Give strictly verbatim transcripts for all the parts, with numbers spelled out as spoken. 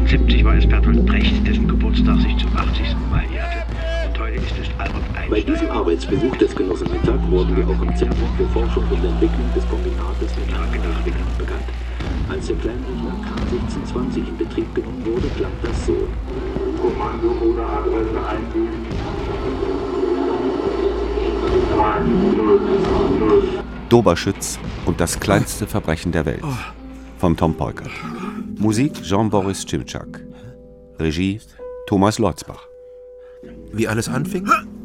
neunzehnhundertsiebzig war es Bertolt Brecht, dessen Geburtstag sich zum achtzigsten Mal jährte. Und heute ist es Albert Einstein. Bei diesem Arbeitsbesuch des Genossen Mittag wurden wir auch im Zentrum für Forschung und Entwicklung des Kombinates der Nachrichten bekannt. Als der Kleinrechner K siebzehnhundertzwanzig in Betrieb genommen wurde, klang das so. Kommando oder Adresse eingeben. Doberschütz und das kleinste Verbrechen der Welt von Tom Peukert. Musik Jean-Boris Cimczak. Regie Thomas Lotzbach. Wie alles anfing?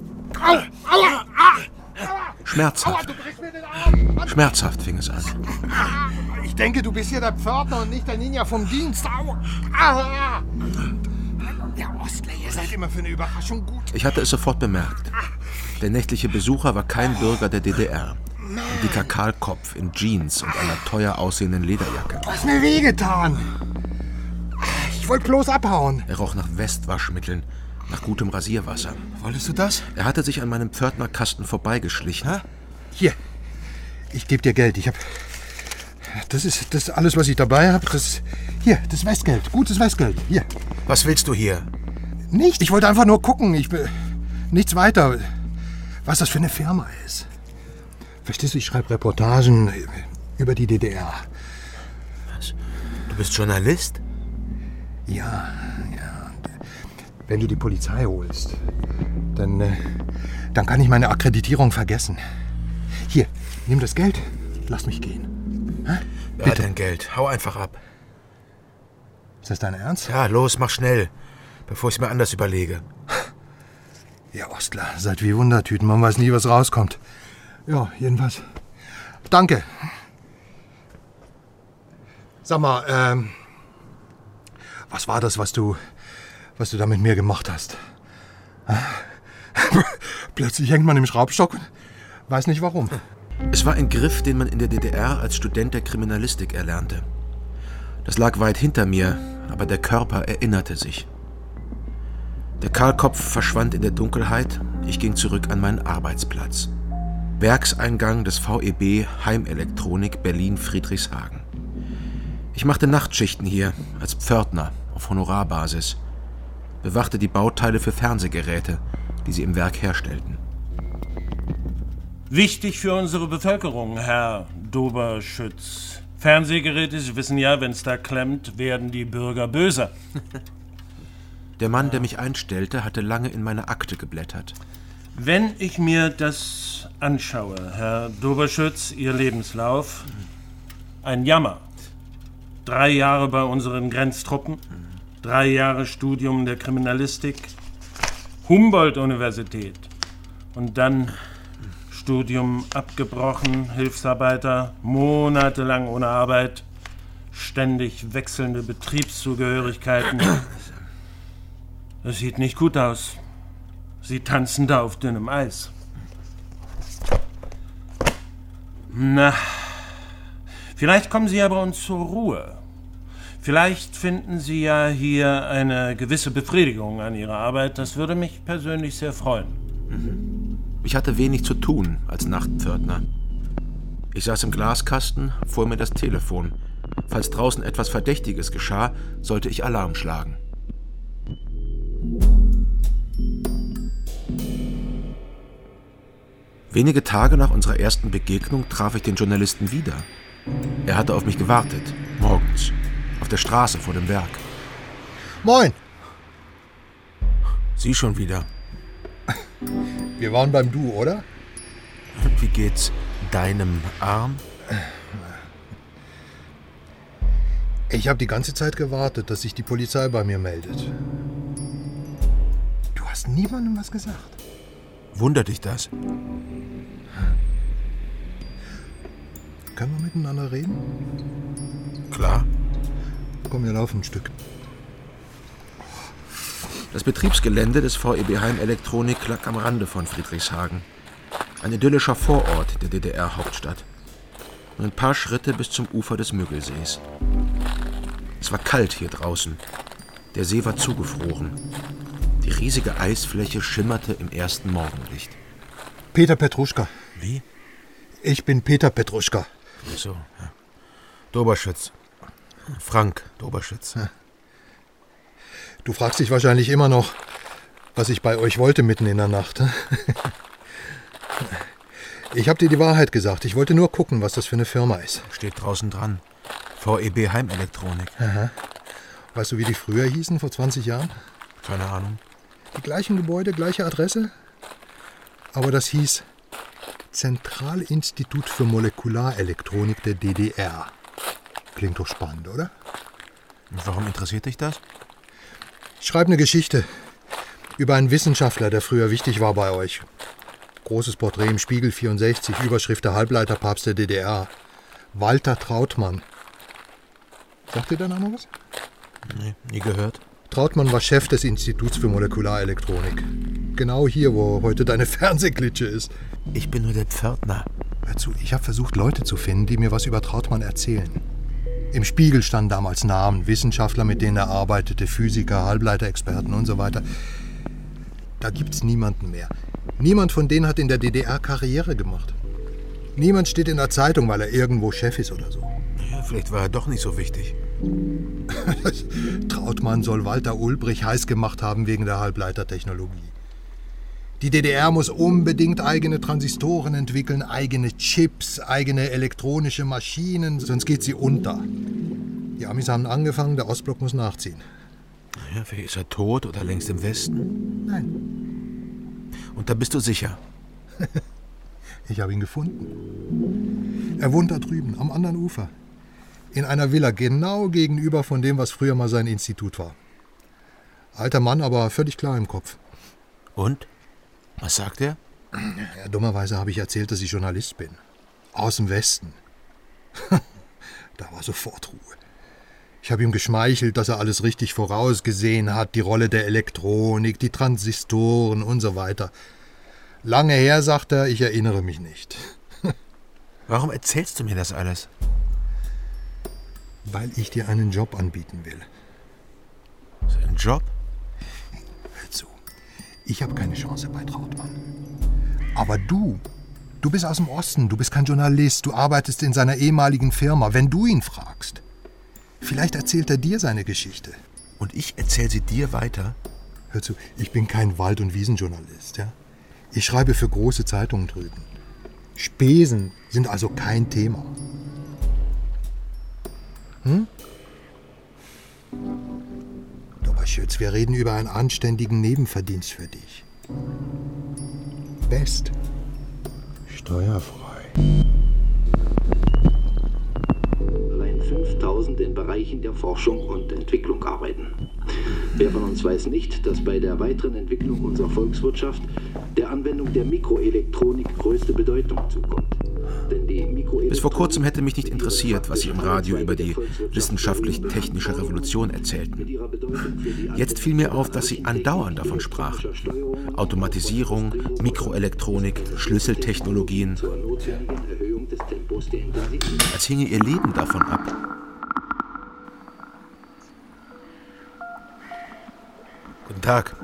Schmerzhaft. Schmerzhaft fing es an. Ich denke, du bist hier der Pförtner und nicht der Ninja vom Dienst. Aua! Der Ostler, ihr seid immer für eine Überraschung gut. Ich hatte es sofort bemerkt. Der nächtliche Besucher war kein Bürger der D D R. Ein dicker Kahlkopf in Jeans und einer teuer aussehenden Lederjacke. Du hast mir wehgetan. Ich wollte bloß abhauen. Er roch nach Westwaschmitteln, nach gutem Rasierwasser. Wolltest du das? Er hatte sich an meinem Pförtnerkasten vorbeigeschlichen. Ha? Hier, ich gebe dir Geld. Ich hab... Das ist, das ist alles, was ich dabei habe. Das hier, das Westgeld. Gutes Westgeld. Hier. Was willst du hier? Nicht. Ich wollte einfach nur gucken. Ich will nichts weiter. Was das für eine Firma ist. Verstehst du, ich schreibe Reportagen über die D D R. Was? Du bist Journalist? Ja, ja. Wenn du die Polizei holst, dann, dann kann ich meine Akkreditierung vergessen. Hier, nimm das Geld. Lass mich gehen. Hä? Wer hat denn Geld? Hau einfach ab. Ist das dein Ernst? Ja, los, mach schnell, bevor ich es mir anders überlege. Ihr Ostler, seid wie Wundertüten. Man weiß nie, was rauskommt. Ja, jedenfalls. Danke. Sag mal, ähm... was war das, was du... was du da mit mir gemacht hast? Plötzlich hängt man im Schraubstock und weiß nicht warum. Es war ein Griff, den man in der D D R als Student der Kriminalistik erlernte. Das lag weit hinter mir, aber der Körper erinnerte sich. Der Kahlkopf verschwand in der Dunkelheit, ich ging zurück an meinen Arbeitsplatz. Werkseingang des V E B Heimelektronik Berlin-Friedrichshagen. Ich machte Nachtschichten hier als Pförtner auf Honorarbasis, bewachte die Bauteile für Fernsehgeräte, die sie im Werk herstellten. Wichtig für unsere Bevölkerung, Herr Doberschütz. Fernsehgeräte, Sie wissen ja, wenn es da klemmt, werden die Bürger böser. Der Mann, der mich einstellte, hatte lange in meine Akte geblättert. Wenn ich mir das anschaue, Herr Doberschütz, Ihr Lebenslauf, ein Jammer. Drei Jahre bei unseren Grenztruppen, drei Jahre Studium der Kriminalistik, Humboldt-Universität und dann Studium abgebrochen, Hilfsarbeiter, monatelang ohne Arbeit, ständig wechselnde Betriebszugehörigkeiten. Das sieht nicht gut aus. Sie tanzen da auf dünnem Eis. Na, vielleicht kommen Sie ja bei uns zur Ruhe. Vielleicht finden Sie ja hier eine gewisse Befriedigung an Ihrer Arbeit. Das würde mich persönlich sehr freuen. Mhm. Ich hatte wenig zu tun als Nachtpförtner. Ich saß im Glaskasten, vor mir das Telefon. Falls draußen etwas Verdächtiges geschah, sollte ich Alarm schlagen. Wenige Tage nach unserer ersten Begegnung traf ich den Journalisten wieder. Er hatte auf mich gewartet, morgens, auf der Straße vor dem Werk. Moin! Sie schon wieder. Wir waren beim Du, oder? Wie geht's deinem Arm? Ich habe die ganze Zeit gewartet, dass sich die Polizei bei mir meldet. Du hast niemandem was gesagt. Wundert dich das? Können wir miteinander reden? Klar. Komm, wir laufen ein Stück. Das Betriebsgelände des V E B Heimelektronik lag am Rande von Friedrichshagen. Ein idyllischer Vorort der D D R-Hauptstadt. Nur ein paar Schritte bis zum Ufer des Müggelsees. Es war kalt hier draußen. Der See war zugefroren. Die riesige Eisfläche schimmerte im ersten Morgenlicht. Peter Petruschka. Wie? Ich bin Peter Petruschka. Ach so, ja. Doberschütz. Frank Doberschütz. Ja. Du fragst dich wahrscheinlich immer noch, was ich bei euch wollte mitten in der Nacht. Ich habe dir die Wahrheit gesagt. Ich wollte nur gucken, was das für eine Firma ist. Steht draußen dran. V E B Heimelektronik. Aha. Weißt du, wie die früher hießen, vor zwanzig Jahren? Keine Ahnung. Die gleichen Gebäude, gleiche Adresse? Aber das hieß Zentralinstitut für Molekularelektronik der D D R. Klingt doch spannend, oder? Und warum interessiert dich das? Ich schreibe eine Geschichte über einen Wissenschaftler, der früher wichtig war bei euch. Großes Porträt im Spiegel vierundsechzig, Überschrift der Halbleiterpapst der D D R. Walter Trautmann. Sagt dir der Name was? Nee, nie gehört. Trautmann war Chef des Instituts für Molekularelektronik. Genau hier, wo heute deine Fernsehklitsche ist. Ich bin nur der Pförtner. Hör zu, ich habe versucht, Leute zu finden, die mir was über Trautmann erzählen. Im Spiegel standen damals Namen, Wissenschaftler, mit denen er arbeitete, Physiker, Halbleiterexperten und so weiter. Da gibt's niemanden mehr. Niemand von denen hat in der D D R Karriere gemacht. Niemand steht in der Zeitung, weil er irgendwo Chef ist oder so. Ja, vielleicht war er doch nicht so wichtig. Trautmann soll Walter Ulbricht heiß gemacht haben wegen der Halbleitertechnologie. Die D D R muss unbedingt eigene Transistoren entwickeln, eigene Chips, eigene elektronische Maschinen, sonst geht sie unter. Die Amis haben angefangen, der Ostblock muss nachziehen. Ja, vielleicht ist er tot oder längst im Westen. Nein. Und da bist du sicher? Ich habe ihn gefunden. Er wohnt da drüben, am anderen Ufer. In einer Villa, genau gegenüber von dem, was früher mal sein Institut war. Alter Mann, aber völlig klar im Kopf. Und? Was sagt er? Ja, dummerweise habe ich erzählt, dass ich Journalist bin. Aus dem Westen. Da war sofort Ruhe. Ich habe ihm geschmeichelt, dass er alles richtig vorausgesehen hat, die Rolle der Elektronik, die Transistoren und so weiter. Lange her, sagt er, ich erinnere mich nicht. Warum erzählst du mir das alles? Weil ich dir einen Job anbieten will. Ein Job? Hör zu, ich habe keine Chance bei Trautmann. Aber du, du bist aus dem Osten, du bist kein Journalist, du arbeitest in seiner ehemaligen Firma. Wenn du ihn fragst, vielleicht erzählt er dir seine Geschichte. Und ich erzähle sie dir weiter? Hör zu, ich bin kein Wald- und Wiesenjournalist, ja? Ich schreibe für große Zeitungen drüben. Spesen sind also kein Thema. Hm? Doberschütz, wir reden über einen anständigen Nebenverdienst für dich. Best. Steuerfrei. Allein fünftausend in Bereichen der Forschung und Entwicklung arbeiten. Wer von uns weiß nicht, dass bei der weiteren Entwicklung unserer Volkswirtschaft der Anwendung der Mikroelektronik größte Bedeutung zukommt. Denn die Mikroelektronik Bis vor kurzem hätte mich nicht interessiert, was Sie im Radio über die wissenschaftlich-technische Revolution erzählten. Jetzt fiel mir auf, dass Sie andauernd davon sprachen. Automatisierung, Mikroelektronik, Schlüsseltechnologien. Als hinge Ihr Leben davon ab. Guten Tag.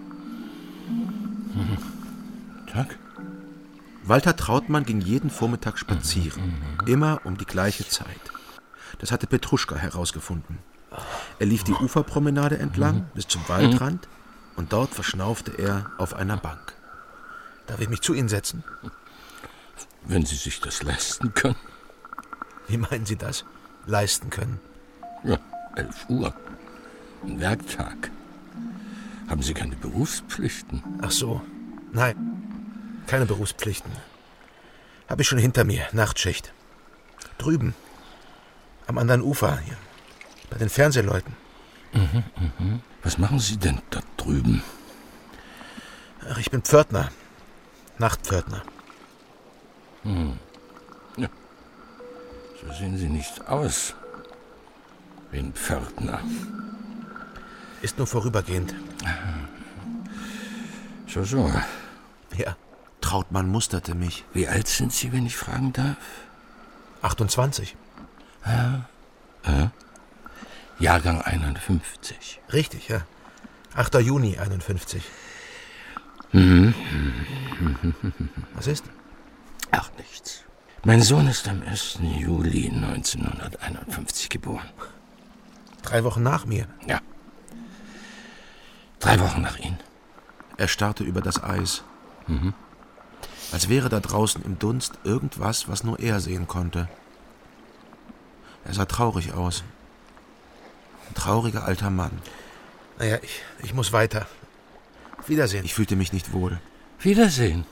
Tag. Walter Trautmann ging jeden Vormittag spazieren, immer um die gleiche Zeit. Das hatte Petruschka herausgefunden. Er lief die Uferpromenade entlang bis zum Waldrand und dort verschnaufte er auf einer Bank. Darf ich mich zu Ihnen setzen? Wenn Sie sich das leisten können. Wie meinen Sie das? Leisten können? Ja, elf Uhr. Ein Werktag. Haben Sie keine Berufspflichten? Ach so, nein, keine Berufspflichten. Habe ich schon hinter mir, Nachtschicht. Drüben, am anderen Ufer, hier, bei den Fernsehleuten. Mhm, mhm. Was machen Sie denn da drüben? Ach, ich bin Pförtner, Nachtpförtner. Hm. Ja, so sehen Sie nicht aus wie ein Pförtner. Ist nur vorübergehend. So, so. Ja, Trautmann musterte mich. Wie alt sind Sie, wenn ich fragen darf? achtundzwanzig. Ja. ja. Jahrgang einundfünfzig. Richtig, ja. achter Juni einundfünfzig. Mhm. Was ist? Ach, nichts. Mein Sohn ist am ersten Juli neunzehnhunderteinundfünfzig geboren. Drei Wochen nach mir? Ja. Drei Wochen nach Ihnen. Er starrte über das Eis. Mhm. Als wäre da draußen im Dunst irgendwas, was nur er sehen konnte. Er sah traurig aus. Ein trauriger alter Mann. Naja, ich, ich muss weiter. Auf Wiedersehen. Ich fühlte mich nicht wohl. Wiedersehen.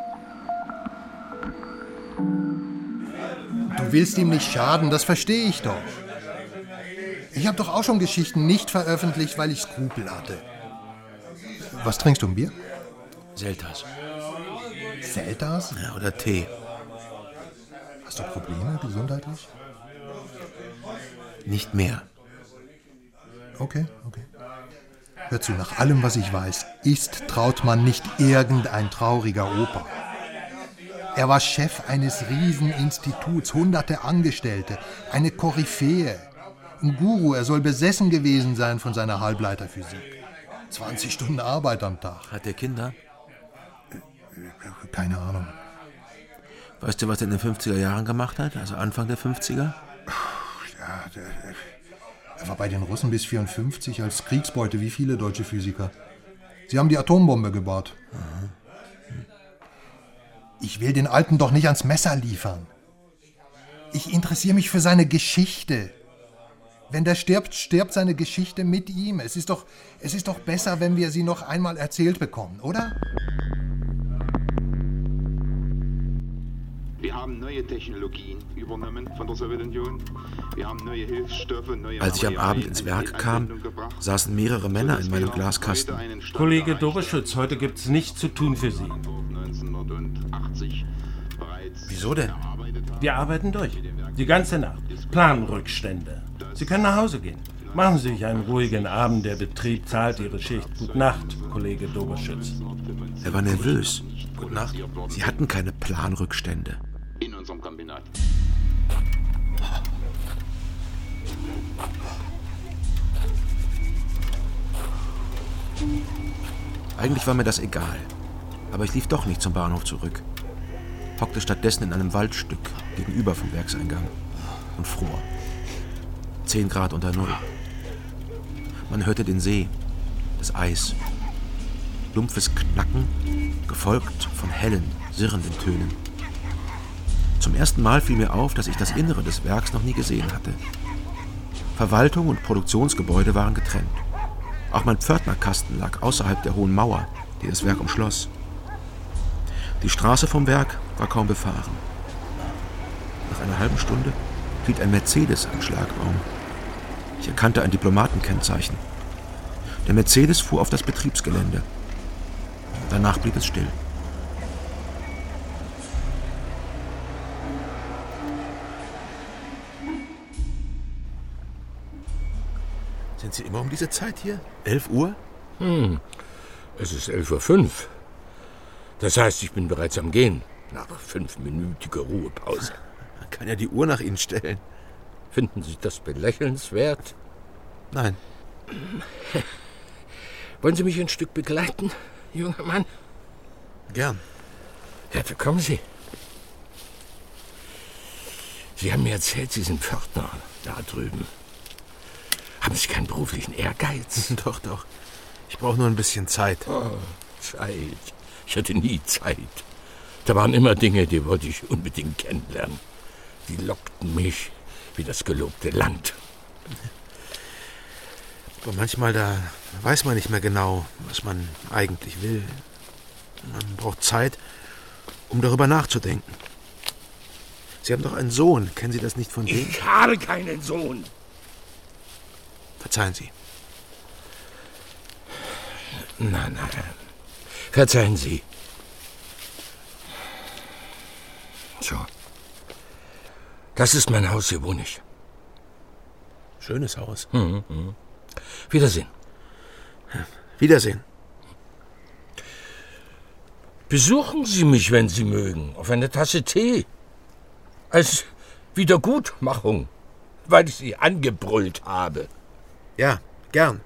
Du willst ihm nicht schaden, das verstehe ich doch. Ich habe doch auch schon Geschichten nicht veröffentlicht, weil ich Skrupel hatte. Was trinkst du, ein Bier? Selters. Selters? Ja, oder Tee. Hast du Probleme gesundheitlich? Nicht mehr. Okay, okay. Hör zu, nach allem, was ich weiß, ist Trautmann nicht irgendein trauriger Opa. Er war Chef eines Rieseninstituts, hunderte Angestellte, eine Koryphäe, ein Guru. Er soll besessen gewesen sein von seiner Halbleiterphysik. zwanzig Stunden Arbeit am Tag. Hat er Kinder? Keine Ahnung. Weißt du, was er in den fünfziger Jahren gemacht hat? Also Anfang der fünfziger? Ja, der, er war bei den Russen bis vierundfünfzig als Kriegsbeute, wie viele deutsche Physiker. Sie haben die Atombombe gebaut. Mhm. Ich will den Alten doch nicht ans Messer liefern. Ich interessiere mich für seine Geschichte. Wenn der stirbt, stirbt seine Geschichte mit ihm. Es ist doch, es ist doch besser, wenn wir sie noch einmal erzählt bekommen, oder? Wir haben neue Technologien übernommen von der Sowjetunion. Wir haben neue Hilfsstoffe, neue Als ich am Abend ins Werk kam, saßen mehrere Männer in meinem Glaskasten. Kollege Doberschütz, heute gibt's nichts zu tun für Sie. Wieso denn? Wir arbeiten durch. Die ganze Nacht. Planrückstände. Sie können nach Hause gehen. Machen Sie sich einen ruhigen Abend. Der Betrieb zahlt Ihre Schicht. Gute Nacht, Kollege Doberschütz. Er war nervös. Gute Nacht. Sie hatten keine Planrückstände. In unserem Kombinat. Eigentlich war mir das egal. Aber ich lief doch nicht zum Bahnhof zurück. Hockte stattdessen in einem Waldstück gegenüber vom Werkseingang und fror. Zehn Grad unter Null. Man hörte den See, das Eis. Dumpfes Knacken, gefolgt von hellen, sirrenden Tönen. Zum ersten Mal fiel mir auf, dass ich das Innere des Werks noch nie gesehen hatte. Verwaltung und Produktionsgebäude waren getrennt. Auch mein Pförtnerkasten lag außerhalb der hohen Mauer, die das Werk umschloss. Die Straße vom Werk war kaum befahren. Nach einer halben Stunde hielt ein Mercedes am Schlagbaum. Ich erkannte ein Diplomatenkennzeichen. Der Mercedes fuhr auf das Betriebsgelände. Danach blieb es still. Sind Sie immer um diese Zeit hier? Elf Uhr? Hm, es ist elf Uhr fünf. Das heißt, ich bin bereits am Gehen. Nach fünfminütiger Ruhepause. Man kann ja die Uhr nach Ihnen stellen. Finden Sie das belächelnswert? Nein. Wollen Sie mich ein Stück begleiten, junger Mann? Gern. Ja, da kommen Sie. Sie haben mir erzählt, Sie sind Pförtner da drüben. Haben Sie keinen beruflichen Ehrgeiz? Doch, doch. Ich brauche nur ein bisschen Zeit. Oh, Zeit. Ich hatte nie Zeit. Da waren immer Dinge, die wollte ich unbedingt kennenlernen. Die lockten mich wie das gelobte Land. Aber manchmal, da weiß man nicht mehr genau, was man eigentlich will. Man braucht Zeit, um darüber nachzudenken. Sie haben doch einen Sohn. Kennen Sie das nicht von dem? Ich habe keinen Sohn. Verzeihen Sie. Nein, nein. Verzeihen Sie. So. Das ist mein Haus, hier wohne ich. Schönes Haus. Mhm, mhm. Wiedersehen. Wiedersehen. Besuchen Sie mich, wenn Sie mögen, auf eine Tasse Tee. Als Wiedergutmachung, weil ich Sie angebrüllt habe. Ja, gern.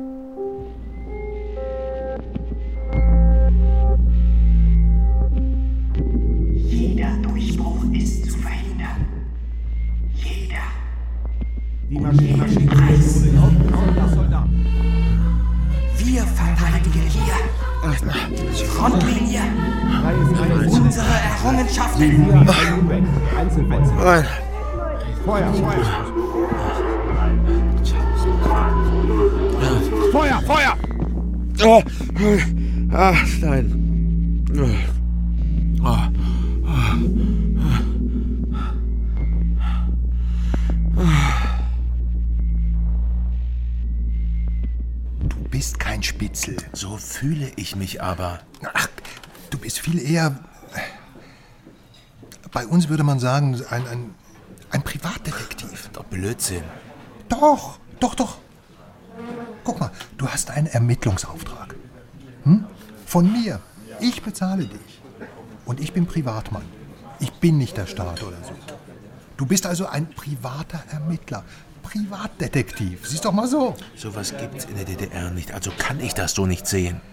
Jeder Durchbruch ist zu verhindern. Jeder. Die Maschine. Wir verteidigen. Frontlinie. Unsere Errungenschaften. Nein. Feuer, Feuer! Feuer, Feuer! Oh. Ah, nein. Oh. Du bist kein Spitzel. So fühle ich mich aber. Ach, du bist viel eher... Bei uns würde man sagen, ein, ein, ein Privatdetektiv. Doch Blödsinn. Doch, doch, doch. Guck mal, du hast einen Ermittlungsauftrag. Hm? Von mir. Ich bezahle dich. Und ich bin Privatmann. Ich bin nicht der Staat oder so. Du bist also ein privater Ermittler. Privatdetektiv. Siehst doch mal so. Sowas gibt's in der D D R nicht, also kann ich das so nicht sehen.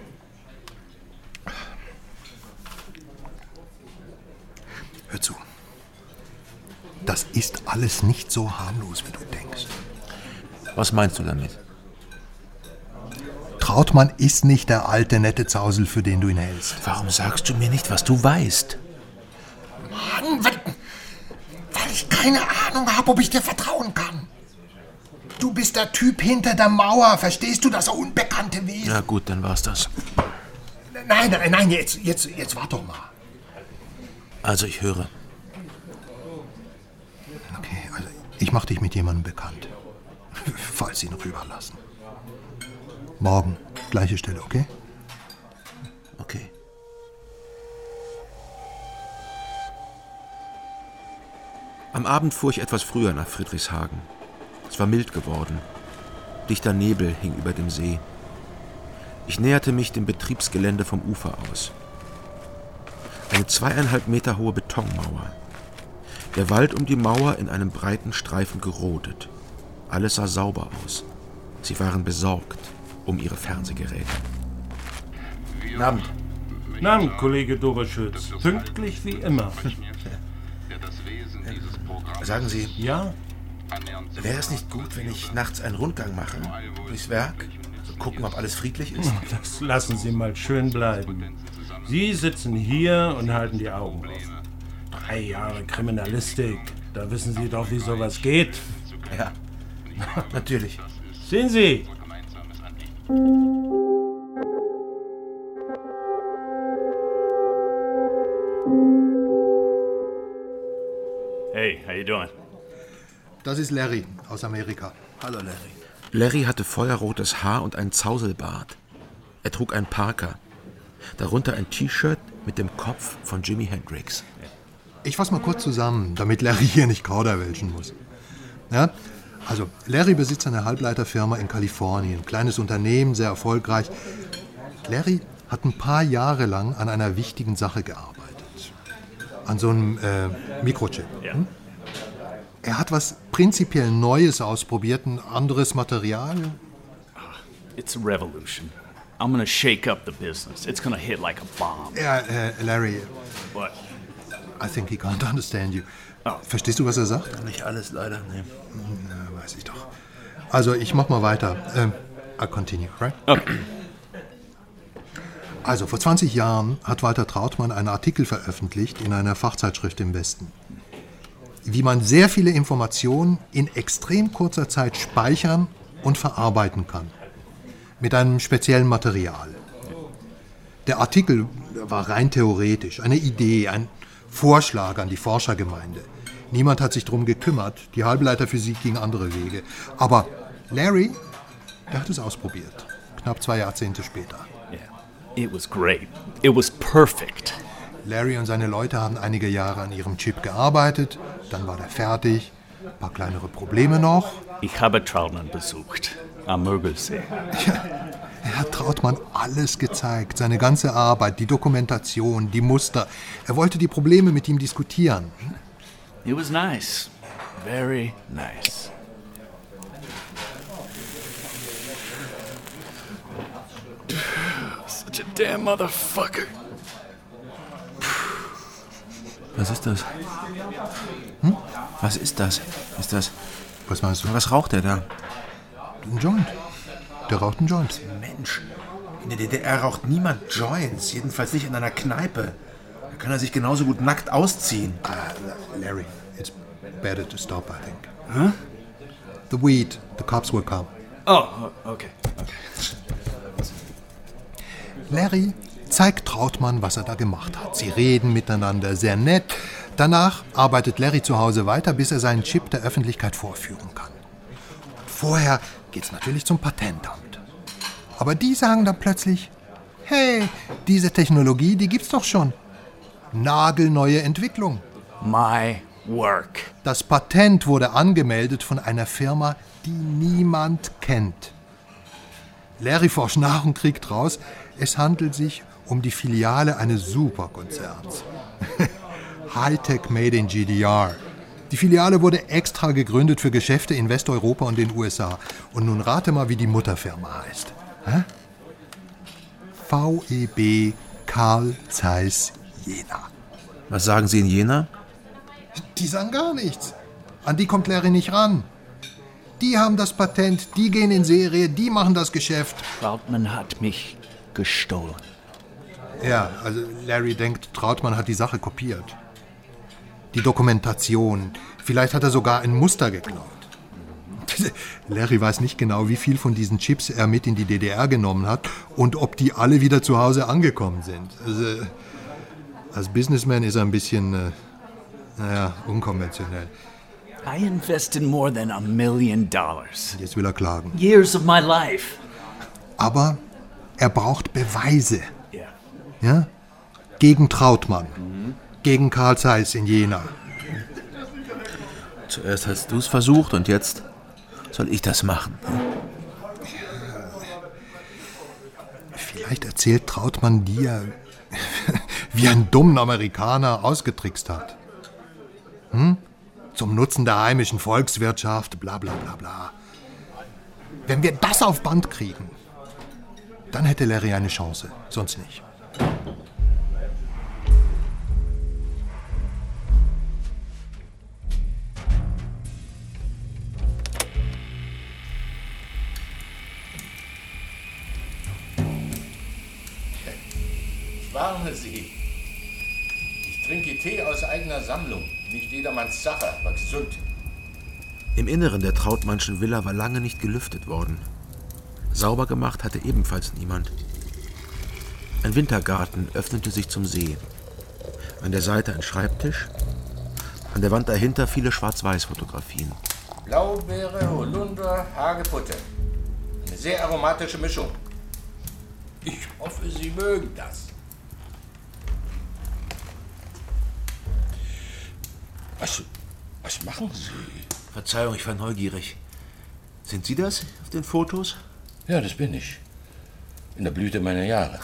Hör zu. Das ist alles nicht so harmlos, wie du denkst. Was meinst du damit? Trautmann ist nicht der alte, nette Zausel, für den du ihn hältst. Warum sagst du mir nicht, was du weißt? Mann, weil, weil ich keine Ahnung habe, ob ich dir vertrauen kann. Du bist der Typ hinter der Mauer, verstehst du, das unbekannte Wesen? Na gut, dann war's das. Nein, nein, nein, jetzt, jetzt, jetzt warte doch mal. Also ich höre. Okay, also ich mach dich mit jemandem bekannt. Falls sie ihn rüberlassen. Morgen, gleiche Stelle, okay? Okay. Am Abend fuhr ich etwas früher nach Friedrichshagen. Es war mild geworden. Dichter Nebel hing über dem See. Ich näherte mich dem Betriebsgelände vom Ufer aus. Eine zweieinhalb Meter hohe Betonmauer. Der Wald um die Mauer in einem breiten Streifen gerodet. Alles sah sauber aus. Sie waren besorgt um ihre Fernsehgeräte. Guten Abend. Guten Abend, Kollege Doberschütz. Pünktlich wie immer. Sagen Sie, Ja? wäre es nicht gut, wenn ich nachts einen Rundgang mache? Durchs Werk? So gucken, ob alles friedlich ist? Das lassen Sie mal schön bleiben. Sie sitzen hier und halten die Augen auf. Drei Jahre Kriminalistik. Da wissen Sie doch, wie sowas geht. Ja, natürlich. Sehen Sie! Hey, how you doing? Das ist Larry aus Amerika. Hallo, Larry. Larry hatte feuerrotes Haar und einen Zauselbart. Er trug einen Parker. Darunter ein T-Shirt mit dem Kopf von Jimi Hendrix. Ich fasse mal kurz zusammen, damit Larry hier nicht kauderwelschen muss. Ja? Also, Larry besitzt eine Halbleiterfirma in Kalifornien. Kleines Unternehmen, sehr erfolgreich. Larry hat ein paar Jahre lang an einer wichtigen Sache gearbeitet. An so einem äh, Mikrochip. Ja. Hm? Er hat was prinzipiell Neues ausprobiert, ein anderes Material. It's a revolution. I'm gonna shake up the business. It's gonna hit like a bomb. Ja, äh, Larry, What? I think he can't understand you. Oh. Verstehst du, was er sagt? Nicht alles, leider. Nee. Na, weiß ich doch. Also, ich mach mal weiter. Ähm, I'll continue, right? Okay. Also, vor zwanzig Jahren hat Walter Trautmann einen Artikel veröffentlicht in einer Fachzeitschrift im Westen. Wie man sehr viele Informationen in extrem kurzer Zeit speichern und verarbeiten kann. Mit einem speziellen Material. Der Artikel war rein theoretisch, eine Idee, ein Vorschlag an die Forschergemeinde. Niemand hat sich darum gekümmert. Die Halbleiterphysik ging andere Wege. Aber Larry, der hat es ausprobiert. Knapp zwei Jahrzehnte später. Yeah. It was great. It was perfect. Larry und seine Leute haben einige Jahre an ihrem Chip gearbeitet. Dann war der fertig. Ein paar kleinere Probleme noch. Ich habe Trautmann besucht. Am Mögelsee. Er hat Trautmann alles gezeigt. Seine ganze Arbeit, die Dokumentation, die Muster. Er wollte die Probleme mit ihm diskutieren. It was nice. Very nice. Such a damn motherfucker. Was ist das? Hm? Was ist das? Ist das... Was meinst du? Was raucht der da? Ein Joint. Der raucht einen Joint. Mensch, In der D D R raucht niemand Joints, jedenfalls nicht in einer Kneipe. Da kann er sich genauso gut nackt ausziehen. Uh, Larry, it's better to stop, I think. Huh? The weed, the cops will come. Oh, okay. okay. Larry zeigt Trautmann, was er da gemacht hat. Sie reden miteinander, sehr nett. Danach arbeitet Larry zu Hause weiter, bis er seinen Chip der Öffentlichkeit vorführen kann. Und vorher geht's natürlich zum Patentamt. Aber die sagen dann plötzlich, hey, diese Technologie, die gibt's doch schon. Nagelneue Entwicklung. My work. Das Patent wurde angemeldet von einer Firma, die niemand kennt. Larry forscht nach und kriegt raus, es handelt sich um die Filiale eines Superkonzerns. Hightech Made in G D R. Die Filiale wurde extra gegründet für Geschäfte in Westeuropa und den U S A. Und nun rate mal, wie die Mutterfirma heißt. Hä? V E B Carl Zeiss Jena. Was sagen Sie in Jena? Die sagen gar nichts. An die kommt Larry nicht ran. Die haben das Patent, die gehen in Serie, die machen das Geschäft. Trautmann hat mich gestohlen. Ja, also Larry denkt, Trautmann hat die Sache kopiert. Die Dokumentation. Vielleicht hat er sogar ein Muster geklaut. Larry weiß nicht genau, wie viel von diesen Chips er mit in die D D R genommen hat und ob die alle wieder zu Hause angekommen sind. Also, als Businessman ist er ein bisschen, äh, naja, unkonventionell. I invested more than a million dollars. Jetzt will er klagen. Years of my life. Aber er braucht Beweise. Yeah. Ja? Gegen Trautmann. Mhm. Gegen Carl Zeiss in Jena. Zuerst hast du es versucht und jetzt soll ich das machen. Vielleicht erzählt Trautmann dir, wie ein dummen Amerikaner ausgetrickst hat. Hm? Zum Nutzen der heimischen Volkswirtschaft, bla bla bla bla. Wenn wir das auf Band kriegen, dann hätte Larry eine Chance, sonst nicht. Ich warne Sie. Ich trinke Tee aus eigener Sammlung. Nicht jedermanns Sache, aber gesund. Im Inneren der Trautmannschen Villa war lange nicht gelüftet worden. Sauber gemacht hatte ebenfalls niemand. Ein Wintergarten öffnete sich zum See. An der Seite ein Schreibtisch. An der Wand dahinter viele Schwarz-Weiß-Fotografien. Blaubeere, Holunder, Hagebutte. Eine sehr aromatische Mischung. Ich hoffe, Sie mögen das. Was, was machen Sie? Verzeihung, ich war neugierig. Sind Sie das auf den Fotos? Ja, das bin ich. In der Blüte meiner Jahre.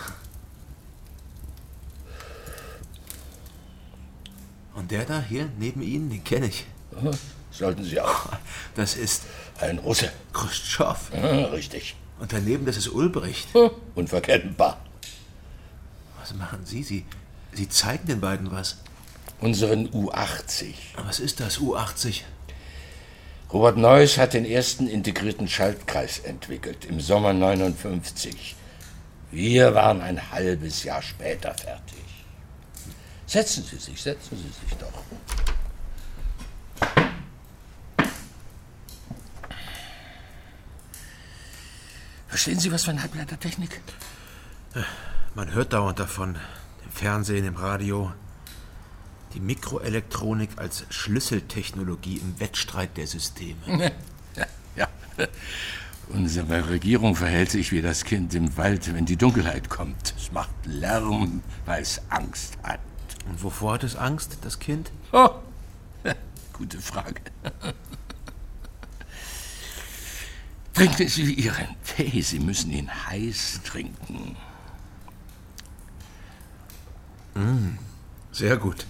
Und der da hier neben Ihnen, den kenne ich. Ja, sollten Sie auch. Das ist ein Russe. Khrushchev. Ja, richtig. Und daneben, das ist Ulbricht. Ja, unverkennbar. Was machen Sie? Sie, Sie zeigen den beiden was. Unseren U achtzig. Was ist das, U achtzig? Robert Noyce hat den ersten integrierten Schaltkreis entwickelt, im Sommer neunundfünfzig. Wir waren ein halbes Jahr später fertig. Setzen Sie sich, setzen Sie sich doch. Verstehen Sie was von Halbleitertechnik? Man hört dauernd davon. Im Fernsehen, im Radio. Die Mikroelektronik als Schlüsseltechnologie im Wettstreit der Systeme. Ja, ja. Unsere Regierung verhält sich wie das Kind im Wald, wenn die Dunkelheit kommt. Es macht Lärm, weil es Angst hat. Und wovor hat es Angst, das Kind? Oh, gute Frage. Trinken Sie Ihren Tee. Sie müssen ihn heiß trinken. Mm, sehr gut.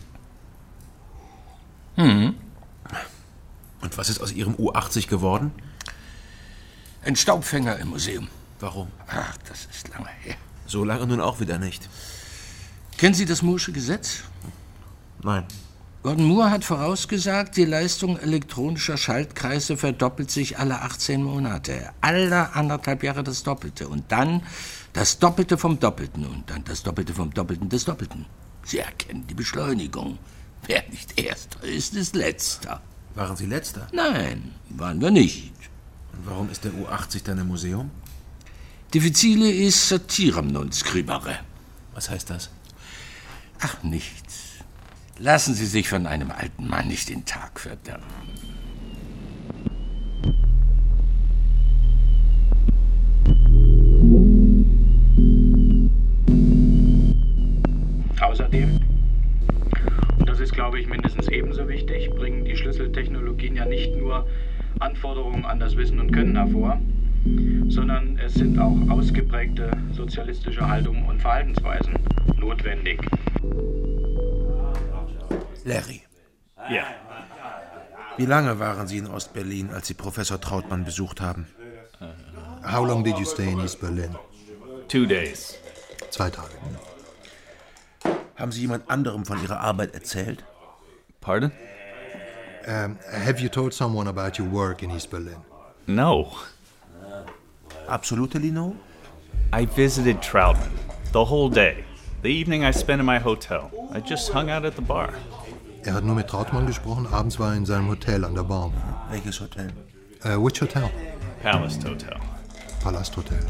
Hm. Und was ist aus Ihrem U achtzig geworden? Ein Staubfänger im Museum. Warum? Ach, das ist lange her. So lange nun auch wieder nicht. Kennen Sie das Moore'sche Gesetz? Nein. Gordon Moore hat vorausgesagt, die Leistung elektronischer Schaltkreise verdoppelt sich alle achtzehn Monate. Alle anderthalb Jahre das Doppelte. Und dann das Doppelte vom Doppelten. Und dann das Doppelte vom Doppelten des Doppelten. Sie erkennen die Beschleunigung. Wer nicht Erster ist, ist Letzter. Waren Sie Letzter? Nein, waren wir nicht. Und warum ist der U achtzig dann im Museum? Diffizile ist satiram non scribere. Was heißt das? Ach, nichts. Lassen Sie sich von einem alten Mann nicht den Tag verderben. Außerdem, und das ist, glaube ich, mindestens ebenso wichtig, bringen die Schlüsseltechnologien ja nicht nur Anforderungen an das Wissen und Können hervor, sondern es sind auch ausgeprägte sozialistische Haltungen und Verhaltensweisen notwendig. Larry. Ja. Wie lange waren Sie in Ostberlin, als Sie Professor Trautmann besucht haben? How long did you stay in East Berlin? Two days. Zwei Tage. Haben Sie jemand anderem von Ihrer Arbeit erzählt? Pardon? Um, have you told someone about your work in East Berlin? No. Absolutely no? I visited Trautmann the whole day. The evening I spent in my hotel. I just hung out at the bar. Er hat nur mit Trautmann gesprochen, abends war er in seinem Hotel an der Bar. Welches Hotel? Uh, which hotel? Palace Hotel. Palasthotel.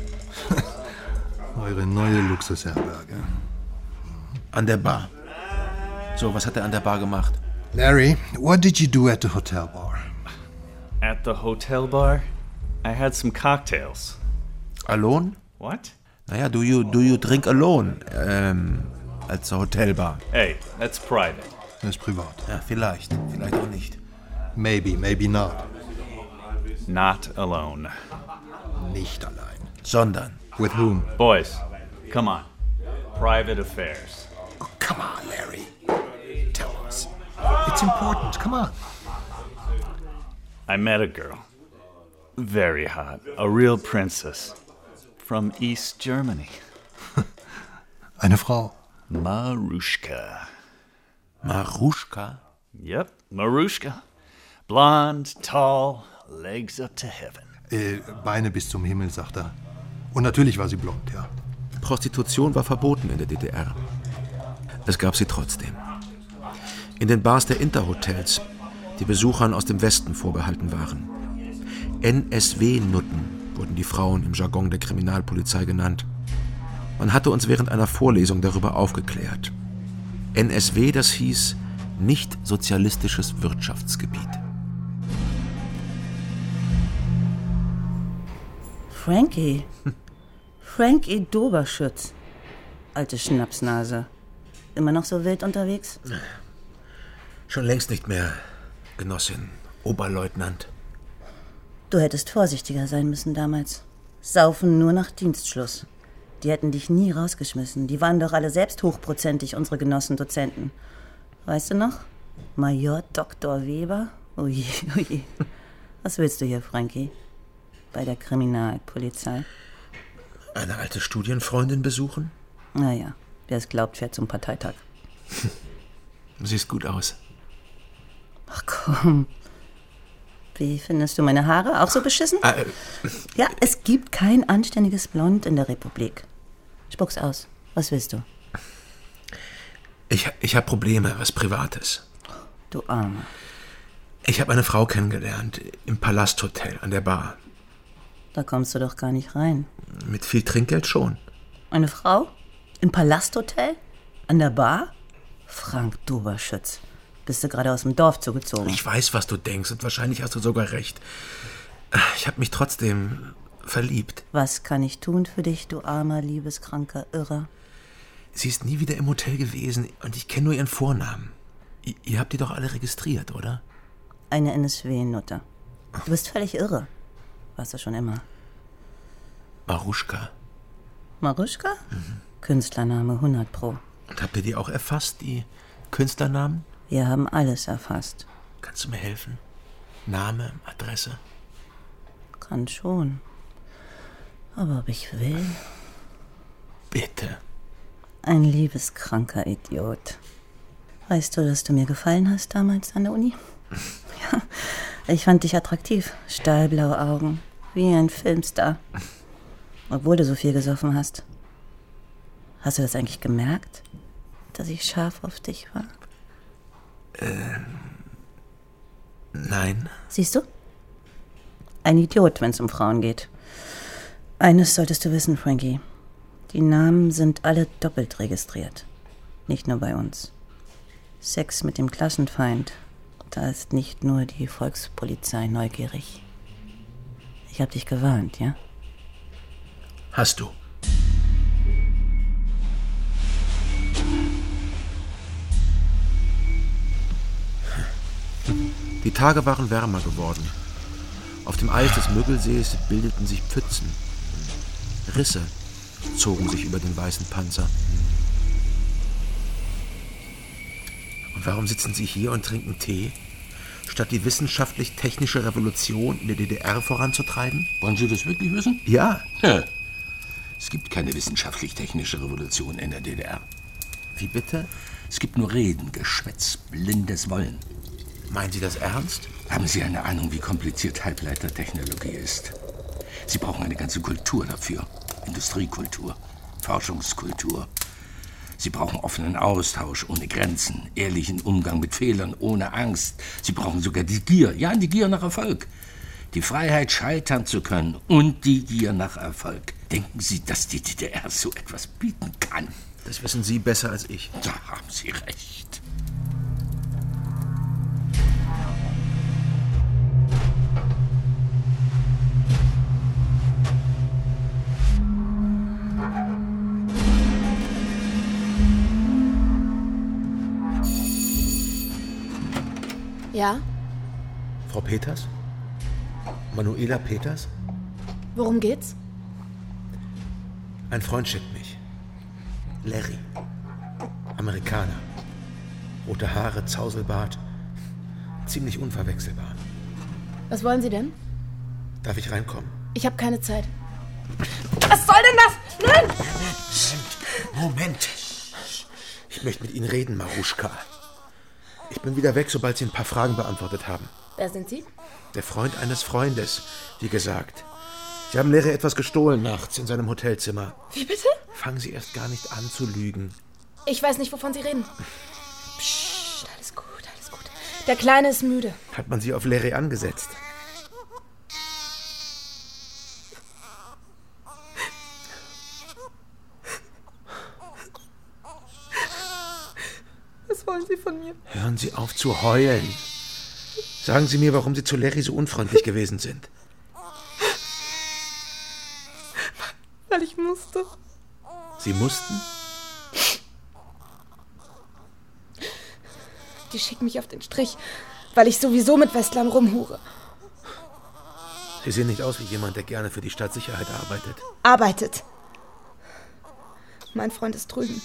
Eure neue Luxusherberge. An der Bar. So, was hat er an der Bar gemacht? Larry, what did you do at the hotel bar? At the hotel bar, I had some cocktails. Alone? What? Naja, do you, do you drink alone? Ähm, als Hotelbar. Hey, that's private. Das ist privat. Ja, vielleicht. Vielleicht auch nicht. Maybe, maybe not. Not alone. Nicht allein. Sondern. With whom? Boys, come on. Private affairs. Oh, come on, Larry. Tell us. It's important. Come on. I met a girl. Very hot. A real princess. From East Germany. Eine Frau. Maruschka. Maruschka? Yep, Maruschka. Blonde, tall, legs up to heaven. Äh, Beine bis zum Himmel, sagt er. Und natürlich war sie blond, ja. Prostitution war verboten in der D D R. Es gab sie trotzdem. In den Bars der Interhotels, die Besuchern aus dem Westen vorbehalten waren. N S W-Nutten wurden die Frauen im Jargon der Kriminalpolizei genannt. Man hatte uns während einer Vorlesung darüber aufgeklärt. N S W, das hieß nicht sozialistisches Wirtschaftsgebiet. Frankie. Frankie Doberschütz. Alte Schnapsnase. Immer noch so wild unterwegs? Schon längst nicht mehr, Genossin, Oberleutnant. Du hättest vorsichtiger sein müssen damals. Saufen nur nach Dienstschluss. Die hätten dich nie rausgeschmissen. Die waren doch alle selbst hochprozentig, unsere Genossen Dozenten. Weißt du noch? Major Doktor Weber? Oje, oje. Was willst du hier, Frankie? Bei der Kriminalpolizei? Eine alte Studienfreundin besuchen? Naja, wer es glaubt, fährt zum Parteitag. Siehst gut aus. Ach komm. Wie findest du meine Haare? Auch so beschissen? Äh, ja, es gibt kein anständiges Blond in der Republik. Spuck's aus. Was willst du? Ich, ich habe Probleme, was Privates. Du Armer. Ich habe eine Frau kennengelernt im Palasthotel an der Bar. Da kommst du doch gar nicht rein. Mit viel Trinkgeld schon. Eine Frau? Im Palasthotel? An der Bar? Frank Doberschütz. Bist du gerade aus dem Dorf zugezogen? Ich weiß, was du denkst und wahrscheinlich hast du sogar recht. Ich habe mich trotzdem verliebt. Was kann ich tun für dich, du armer, liebeskranker Irrer? Sie ist nie wieder im Hotel gewesen und ich kenne nur ihren Vornamen. I- ihr habt die doch alle registriert, oder? Eine N S W-Nutte. Du bist völlig irre. Warst du schon immer. Maruschka. Maruschka? Mhm. Künstlername hundert Pro. Und habt ihr die auch erfasst, die Künstlernamen? Wir haben alles erfasst. Kannst du mir helfen? Name, Adresse? Kann schon. Aber ob ich will? Bitte. Ein liebeskranker Idiot. Weißt du, dass du mir gefallen hast damals an der Uni? Ja, ich fand dich attraktiv. Stahlblaue Augen, wie ein Filmstar. Obwohl du so viel gesoffen hast. Hast du das eigentlich gemerkt, dass ich scharf auf dich war? Ähm. Nein. Siehst du? Ein Idiot, wenn es um Frauen geht. Eines solltest du wissen, Frankie. Die Namen sind alle doppelt registriert. Nicht nur bei uns. Sex mit dem Klassenfeind. Da ist nicht nur die Volkspolizei neugierig. Ich hab dich gewarnt, ja? Hast du. Die Tage waren wärmer geworden. Auf dem Eis des Müggelsees bildeten sich Pfützen. Risse zogen sich über den weißen Panzer. Und warum sitzen Sie hier und trinken Tee, statt die wissenschaftlich-technische Revolution in der D D R voranzutreiben? Wollen Sie das wirklich wissen? Ja. Ja. Es gibt keine wissenschaftlich-technische Revolution in der D D R. Wie bitte? Es gibt nur Reden, Geschwätz, blindes Wollen. Meinen Sie das ernst? Haben Sie eine Ahnung, wie kompliziert Halbleitertechnologie ist? Sie brauchen eine ganze Kultur dafür. Industriekultur, Forschungskultur. Sie brauchen offenen Austausch ohne Grenzen, ehrlichen Umgang mit Fehlern ohne Angst. Sie brauchen sogar die Gier, ja, die Gier nach Erfolg. Die Freiheit, scheitern zu können und die Gier nach Erfolg. Denken Sie, dass die D D R so etwas bieten kann? Das wissen Sie besser als ich. Da haben Sie recht. Ja? Frau Peters? Manuela Peters? Worum geht's? Ein Freund schickt mich. Larry. Amerikaner. Rote Haare, Zauselbart. Ziemlich unverwechselbar. Was wollen Sie denn? Darf ich reinkommen? Ich habe keine Zeit. Was soll denn das? Nein! Moment, Moment. Ich möchte mit Ihnen reden, Maruschka. Ich bin wieder weg, sobald Sie ein paar Fragen beantwortet haben. Wer sind Sie? Der Freund eines Freundes, wie gesagt. Sie haben Larry etwas gestohlen nachts in seinem Hotelzimmer. Wie bitte? Fangen Sie erst gar nicht an zu lügen. Ich weiß nicht, wovon Sie reden. Psst, alles gut, alles gut. Der Kleine ist müde. Hat man Sie auf Larry angesetzt? Was wollen Sie von mir? Hören Sie auf zu heulen. Sagen Sie mir, warum Sie zu Larry so unfreundlich gewesen sind. Weil ich musste. Sie mussten? Die schicken mich auf den Strich, weil ich sowieso mit Westlern rumhure. Sie sehen nicht aus wie jemand, der gerne für die Stadtsicherheit arbeitet. Arbeitet. Mein Freund ist drüben.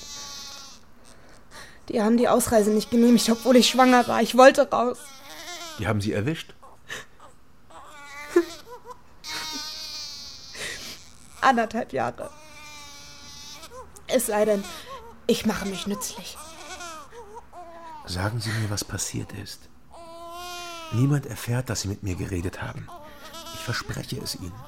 Die haben die Ausreise nicht genehmigt, obwohl ich schwanger war. Ich wollte raus. Die haben Sie erwischt? Anderthalb Jahre. Es sei denn, ich mache mich nützlich. Sagen Sie mir, was passiert ist. Niemand erfährt, dass Sie mit mir geredet haben. Ich verspreche es Ihnen.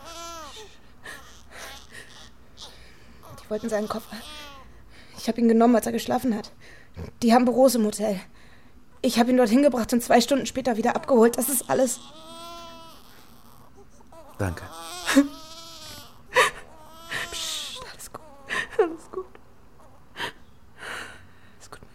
Die wollten seinen Koffer. Ich habe ihn genommen, als er geschlafen hat. Die haben Büros im Hotel. Ich habe ihn dorthin gebracht und zwei Stunden später wieder abgeholt. Das ist alles. Danke. Psst, alles gut. Alles gut. Alles gut.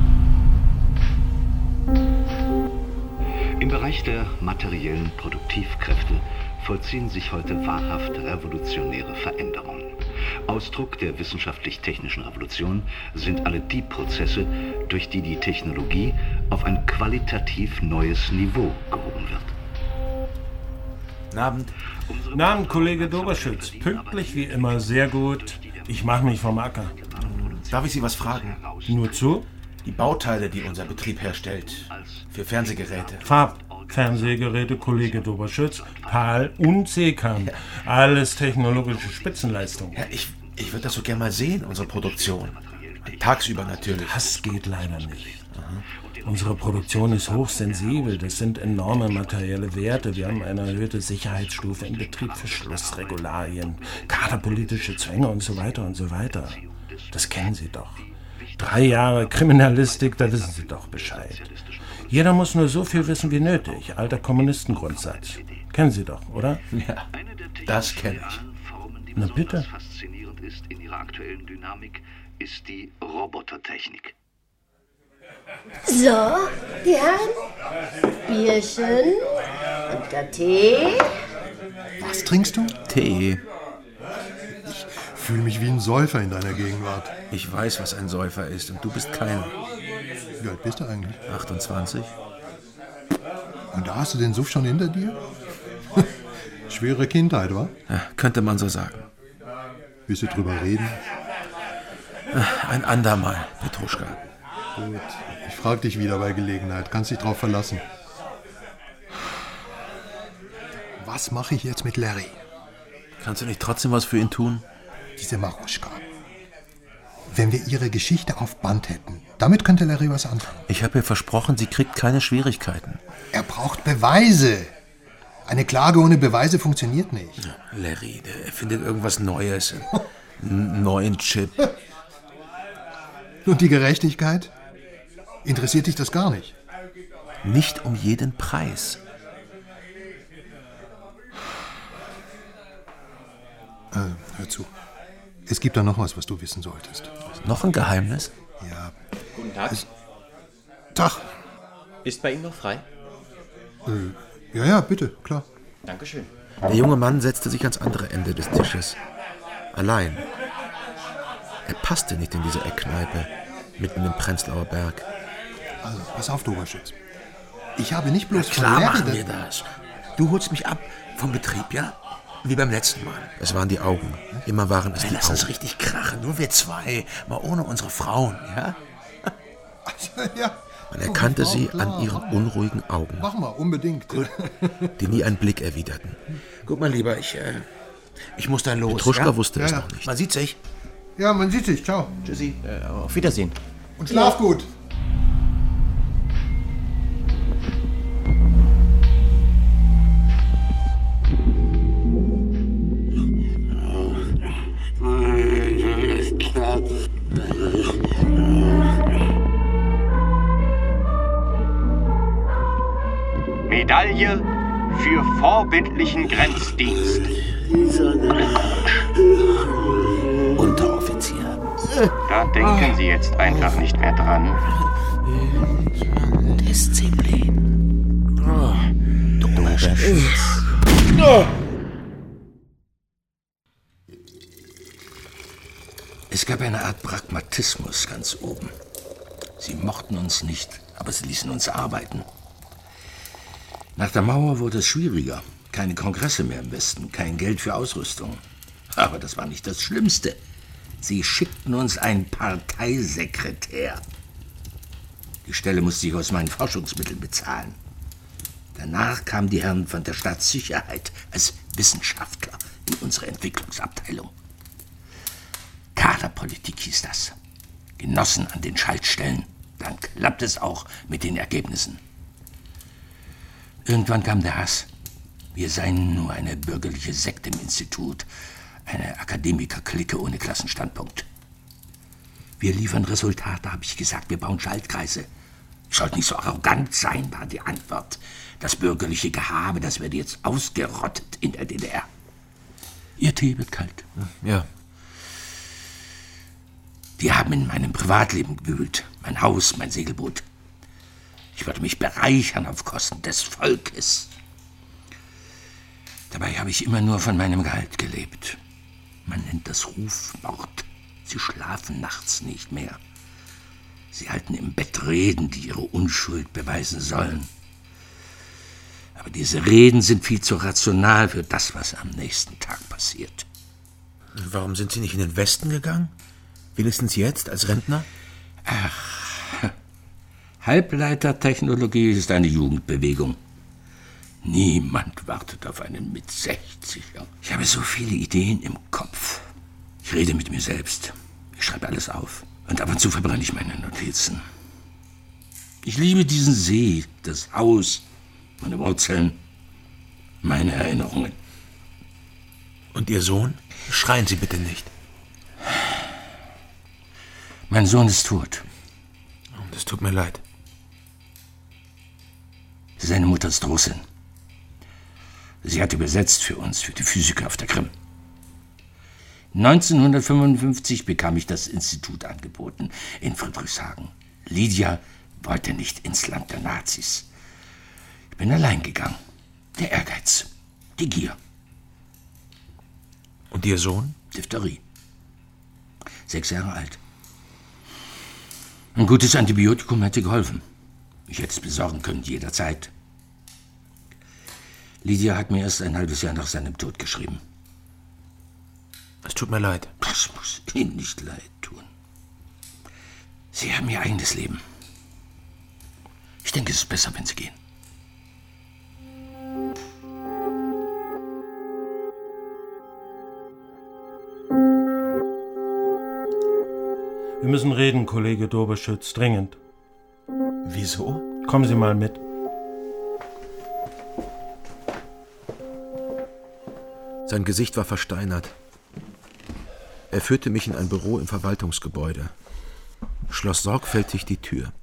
Im Bereich der materiellen Produktivkräfte vollziehen sich heute wahrhaft revolutionäre Veränderungen. Ausdruck der wissenschaftlich-technischen Revolution sind alle die Prozesse, durch die die Technologie auf ein qualitativ neues Niveau gehoben wird. Guten Abend. Guten Abend, Kollege Doberschütz. Pünktlich wie immer, sehr gut. Ich mache mich vom Acker. Darf ich Sie was fragen? Nur zu? Die Bauteile, die unser Betrieb herstellt, für Fernsehgeräte. Farbfernsehgeräte, Kollege Doberschütz, PAL und SECAM. Ja. Alles technologische Spitzenleistung. Ja, ich, ich würde das so gerne mal sehen, unsere Produktion. Tagsüber natürlich. Das geht leider nicht. Unsere Produktion ist hochsensibel. Das sind enorme materielle Werte. Wir haben eine erhöhte Sicherheitsstufe im Betrieb, Verschlussregularien, kaderpolitische Zwänge und so weiter und so weiter. Das kennen Sie doch. Drei Jahre Kriminalistik, da wissen Sie doch Bescheid. Jeder muss nur so viel wissen wie nötig. Alter Kommunistengrundsatz. Kennen Sie doch, oder? Ja, das kenne ich. Na bitte. Faszinierend ist in ihrer aktuellen Dynamik, ist die Robotertechnik. So, die Herren, Bierchen und der Tee. Was trinkst du? Tee. Ich fühle mich wie ein Säufer in deiner Gegenwart. Ich weiß, was ein Säufer ist und du bist keiner. Wie alt bist du eigentlich? achtundzwanzig. Und da hast du den Suff schon hinter dir? Schwere Kindheit, wa? Ja, könnte man so sagen. Willst du drüber reden? Ein andermal, Petruschka. Gut, ich frag dich wieder bei Gelegenheit. Kannst dich drauf verlassen. Was mache ich jetzt mit Larry? Kannst du nicht trotzdem was für ihn tun? Diese Maruschka. Wenn wir ihre Geschichte auf Band hätten, damit könnte Larry was anfangen. Ich habe ihr versprochen, sie kriegt keine Schwierigkeiten. Er braucht Beweise. Eine Klage ohne Beweise funktioniert nicht. Larry, der erfindet irgendwas Neues. Einen neuen Chip. Und die Gerechtigkeit? Interessiert dich das gar nicht? Nicht um jeden Preis. Äh, hör zu. Es gibt da noch was, was du wissen solltest. Noch ein Geheimnis? Ja. Guten Tag. Es Tag. Ist bei Ihnen noch frei? Äh, ja, ja, bitte, klar. Dankeschön. Der junge Mann setzte sich ans andere Ende des Tisches. Allein. Er passte nicht in diese Eckkneipe, mitten im Prenzlauer Berg. Also, pass auf, Doberschütz. Ich habe nicht bloß... Ja, klar von machen Larry wir das. Du holst mich ab vom Betrieb, ja? Wie beim letzten Mal. Es waren die Augen. Immer waren es Wir die lassen Augen. uns richtig krachen, nur wir zwei. Mal ohne unsere Frauen, ja? Also, ja. Man erkannte sie klar. an ihren unruhigen Augen, Mach mal, unbedingt. die nie einen Blick erwiderten. Guck mal, lieber, ich, äh, ich muss dann los. Petruschka ja? wusste Ja, es ja. noch nicht. Man sieht sich. Ja, man sieht sich. Ciao. Tschüssi, äh, auf Wiedersehen. Und schlaf gut. Medaille für vorbildlichen Grenzdienst. Unteroffizier. Da denken Sie jetzt einfach nicht mehr dran. Disziplin. Oh, Doberschütz. Es gab eine Art Pragmatismus ganz oben. Sie mochten uns nicht, aber sie ließen uns arbeiten. Nach der Mauer wurde es schwieriger. Keine Kongresse mehr im Westen, kein Geld für Ausrüstung. Aber das war nicht das Schlimmste. Sie schickten uns einen Parteisekretär. Die Stelle musste ich aus meinen Forschungsmitteln bezahlen. Danach kamen die Herren von der Staatssicherheit als Wissenschaftler in unsere Entwicklungsabteilung. Kaderpolitik hieß das. Genossen an den Schaltstellen. Dann klappt es auch mit den Ergebnissen. Irgendwann kam der Hass. Wir seien nur eine bürgerliche Sekte im Institut, eine Akademikerklicke ohne Klassenstandpunkt. Wir liefern Resultate, habe ich gesagt. Wir bauen Schaltkreise. Sollt nicht so arrogant sein, war die Antwort. Das bürgerliche Gehabe, das wird jetzt ausgerottet in der D D R. Ihr Tee wird kalt. Ja. Die haben in meinem Privatleben gewühlt. Mein Haus, mein Segelboot. Ich wollte mich bereichern auf Kosten des Volkes. Dabei habe ich immer nur von meinem Gehalt gelebt. Man nennt das Rufmord. Sie schlafen nachts nicht mehr. Sie halten im Bett Reden, die ihre Unschuld beweisen sollen. Aber diese Reden sind viel zu rational für das, was am nächsten Tag passiert. Warum sind Sie nicht in den Westen gegangen? Wenigstens jetzt, als Rentner? Ach, Halbleitertechnologie ist eine Jugendbewegung. Niemand wartet auf einen mit sechziger. Ich habe so viele Ideen im Kopf. Ich rede mit mir selbst. Ich schreibe alles auf. Und ab und zu verbrenne ich meine Notizen. Ich liebe diesen See, das Haus, meine Wurzeln, meine Erinnerungen. Und Ihr Sohn? Schreien Sie bitte nicht. Mein Sohn ist tot. Das tut mir leid. Seine Mutter ist Russin. Sie hat übersetzt für uns, für die Physiker auf der Krim. neunzehnhundertfünfundfünfzig bekam ich das Institut angeboten in Friedrichshagen. Lydia wollte nicht ins Land der Nazis. Ich bin allein gegangen. Der Ehrgeiz, die Gier. Und Ihr Sohn? Diphtherie. Sechs Jahre alt. Ein gutes Antibiotikum hätte geholfen. Ich hätte es besorgen können, jederzeit. Lydia hat mir erst ein halbes Jahr nach seinem Tod geschrieben. Es tut mir leid. Das muss Ihnen nicht leid tun. Sie haben Ihr eigenes Leben. Ich denke, es ist besser, wenn Sie gehen. Wir müssen reden, Kollege Doberschütz, dringend. Wieso? Kommen Sie mal mit. Sein Gesicht war versteinert. Er führte mich in ein Büro im Verwaltungsgebäude, schloss sorgfältig die Tür.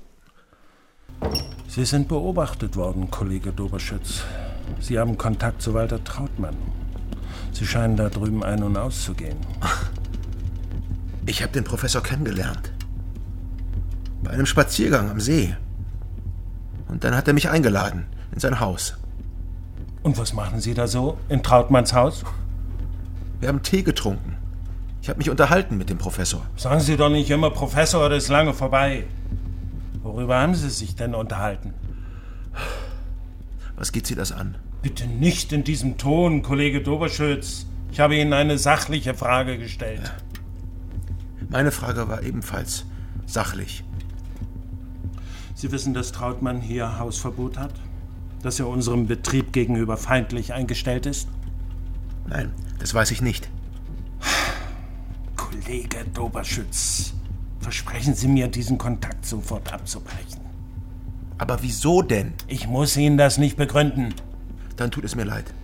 Sie sind beobachtet worden, Kollege Doberschütz. Sie haben Kontakt zu Walter Trautmann. Sie scheinen da drüben ein- und auszugehen. Ich habe den Professor kennengelernt. Bei einem Spaziergang am See. Und dann hat er mich eingeladen in sein Haus. Und was machen Sie da so? In Trautmanns Haus? Wir haben Tee getrunken. Ich habe mich unterhalten mit dem Professor. Sagen Sie doch nicht immer Professor, das ist lange vorbei. Worüber haben Sie sich denn unterhalten? Was geht Sie das an? Bitte nicht in diesem Ton, Kollege Doberschütz. Ich habe Ihnen eine sachliche Frage gestellt. Ja. Meine Frage war ebenfalls sachlich. Sie wissen, dass Trautmann hier Hausverbot hat? Dass er unserem Betrieb gegenüber feindlich eingestellt ist? Nein, das weiß ich nicht. Kollege Doberschütz, versprechen Sie mir, diesen Kontakt sofort abzubrechen. Aber wieso denn? Ich muss Ihnen das nicht begründen. Dann tut es mir leid.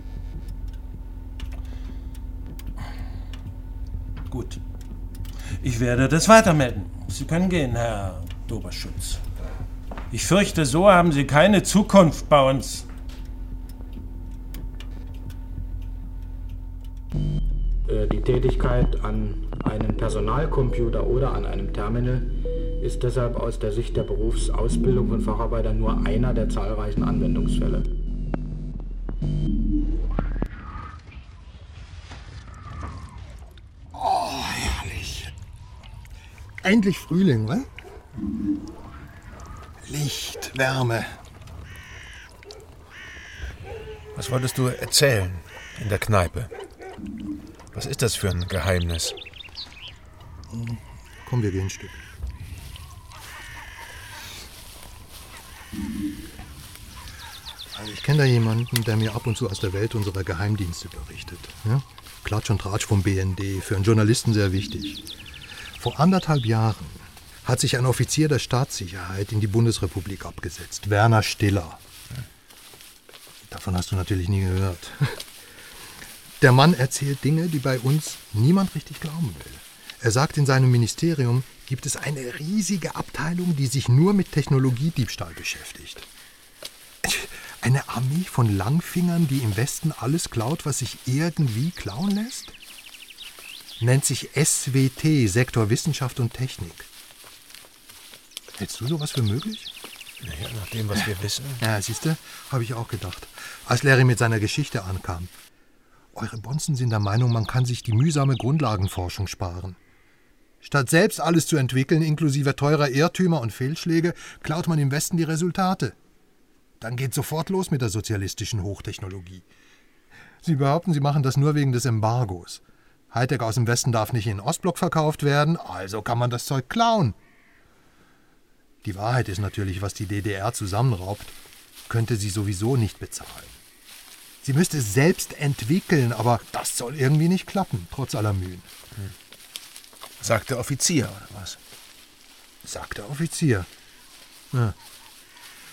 Gut. Ich werde das weitermelden. Sie können gehen, Herr Doberschütz. Ich fürchte, so haben Sie keine Zukunft bei uns. Die Tätigkeit an einem Personalcomputer oder an einem Terminal ist deshalb aus der Sicht der Berufsausbildung von Facharbeitern nur einer der zahlreichen Anwendungsfälle. Oh, herrlich. Endlich Frühling, was? Licht, Wärme. Was wolltest du erzählen in der Kneipe? Was ist das für ein Geheimnis? Komm, wir gehen ein Stück. Also ich kenne da jemanden, der mir ab und zu aus der Welt unserer Geheimdienste berichtet. Ja? Klatsch und Tratsch vom B N D, für einen Journalisten sehr wichtig. Vor anderthalb Jahren hat sich ein Offizier der Staatssicherheit in die Bundesrepublik abgesetzt, Werner Stiller. Davon hast du natürlich nie gehört. Der Mann erzählt Dinge, die bei uns niemand richtig glauben will. Er sagt, in seinem Ministerium gibt es eine riesige Abteilung, die sich nur mit Technologiediebstahl beschäftigt. Eine Armee von Langfingern, die im Westen alles klaut, was sich irgendwie klauen lässt? Nennt sich S W T, Sektor Wissenschaft und Technik. Hältst du sowas für möglich? Naja, nach dem, was wir wissen. Ja, siehst du, habe ich auch gedacht, als Larry mit seiner Geschichte ankam. Eure Bonzen sind der Meinung, man kann sich die mühsame Grundlagenforschung sparen. Statt selbst alles zu entwickeln, inklusive teurer Irrtümer und Fehlschläge, klaut man im Westen die Resultate. Dann geht sofort los mit der sozialistischen Hochtechnologie. Sie behaupten, sie machen das nur wegen des Embargos. Hightech aus dem Westen darf nicht in den Ostblock verkauft werden, also kann man das Zeug klauen. Die Wahrheit ist natürlich, was die D D R zusammenraubt, könnte sie sowieso nicht bezahlen. Sie müsste es selbst entwickeln, aber das soll irgendwie nicht klappen, trotz aller Mühen. Hm. Sagt der Offizier, oder was? Sagt der Offizier. Ja.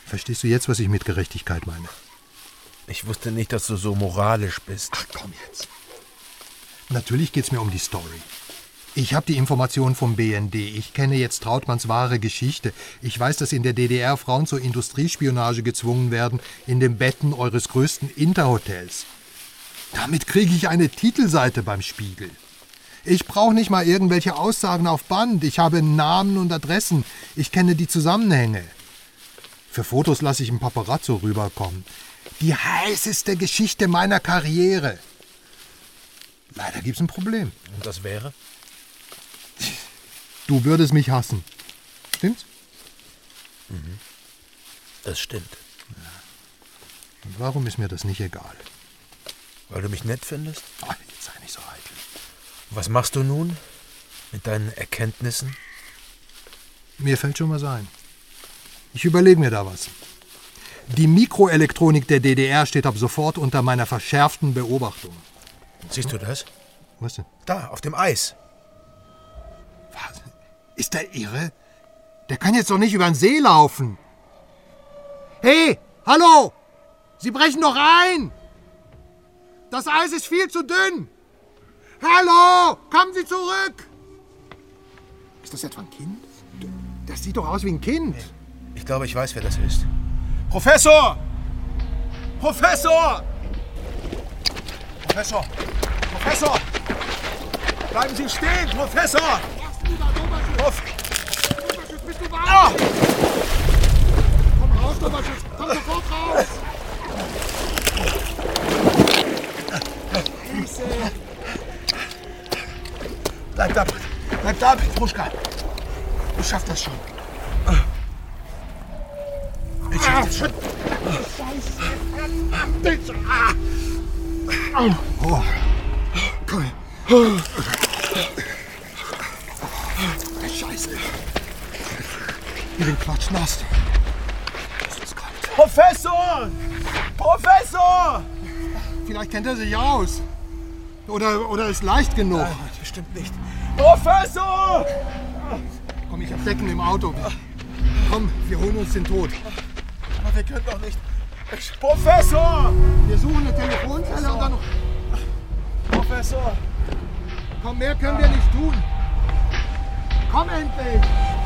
Verstehst du jetzt, was ich mit Gerechtigkeit meine? Ich wusste nicht, dass du so moralisch bist. Ach, komm jetzt. Natürlich geht's mir um die Story. Ich habe die Informationen vom B N D. Ich kenne jetzt Trautmanns wahre Geschichte. Ich weiß, dass in der D D R Frauen zur Industriespionage gezwungen werden, in den Betten eures größten Interhotels. Damit kriege ich eine Titelseite beim Spiegel. Ich brauche nicht mal irgendwelche Aussagen auf Band. Ich habe Namen und Adressen. Ich kenne die Zusammenhänge. Für Fotos lasse ich einen Paparazzo rüberkommen. Die heißeste Geschichte meiner Karriere. Leider gibt's ein Problem. Und das wäre? Du würdest mich hassen. Stimmt's? Mhm. Das stimmt. Und warum ist mir das nicht egal? Weil du mich nett findest? Ach, jetzt sei nicht so eitel. Was machst du nun mit deinen Erkenntnissen? Mir fällt schon was ein. Ich überlege mir da was. Die Mikroelektronik der D D R steht ab sofort unter meiner verschärften Beobachtung. Siehst du das? Was denn? Da, auf dem Eis. Was? Ist der irre? Der kann jetzt doch nicht über den See laufen. Hey, hallo! Sie brechen doch ein! Das Eis ist viel zu dünn! Hallo! Kommen Sie zurück! Ist das etwa ein Kind? Das sieht doch aus wie ein Kind. Ich glaube, ich weiß, wer das ist. Professor! Professor! Professor! Professor! Bleiben Sie stehen, Professor! Prof Doberschütz, bist du wach? Oh. Komm raus, Doberschütz! Komm sofort raus! Bleib da, bleib da, Petruschka. Du schaffst das schon. Ich schaff das schon. Scheiße! Oh. Komm. Scheiße. Ich bin klatschnass. Professor! Professor! Vielleicht kennt er sich aus. Oder, oder ist leicht genug. Nein, bestimmt nicht. Professor! Komm, ich hab Decken im Auto. Komm, wir holen uns den Tod. Aber wir können doch nicht. Professor! Wir suchen eine Telefonzelle und dann noch... Professor! Komm, mehr können wir nicht tun. Komm endlich!